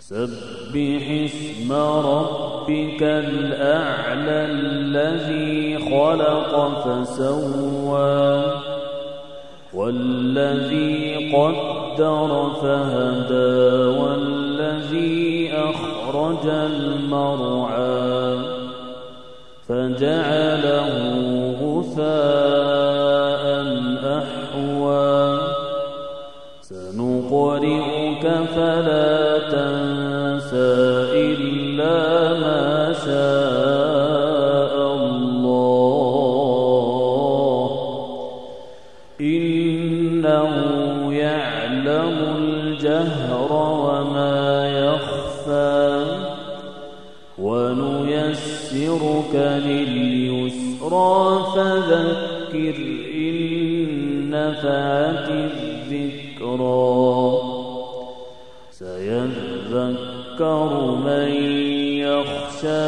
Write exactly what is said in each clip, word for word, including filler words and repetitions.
سبح اسم ربك الأعلى الذي خلق فسوى والذي قدر فهدى والذي أخرج المرعى فجعله غثاء أحوى سنقرئك فلا تنسى إلا ما شاء الله إنه يعلم الجهر وما يخفى ونيسرك لليسرى فذكر إن نفعت الذكرى سيذكر من يخشى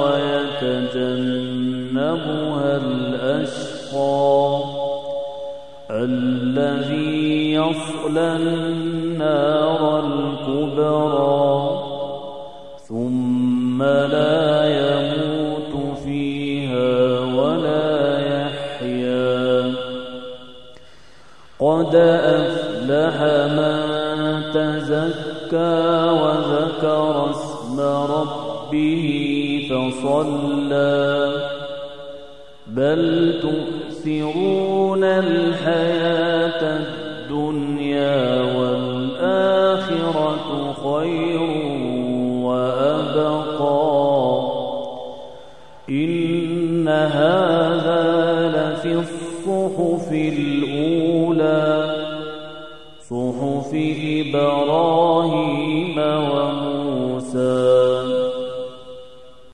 ويتجنبها الأشقى الذي يصلى النار الكبرى ثم لا يموت فيها ولا يحيا قد أفلح من تزكى وذكر اسم ربه فصلى بل تؤثرون الحياة الدنيا والآخرة خير وأبقى إن هذا لفي الصحف الأولى صحف إبراهيم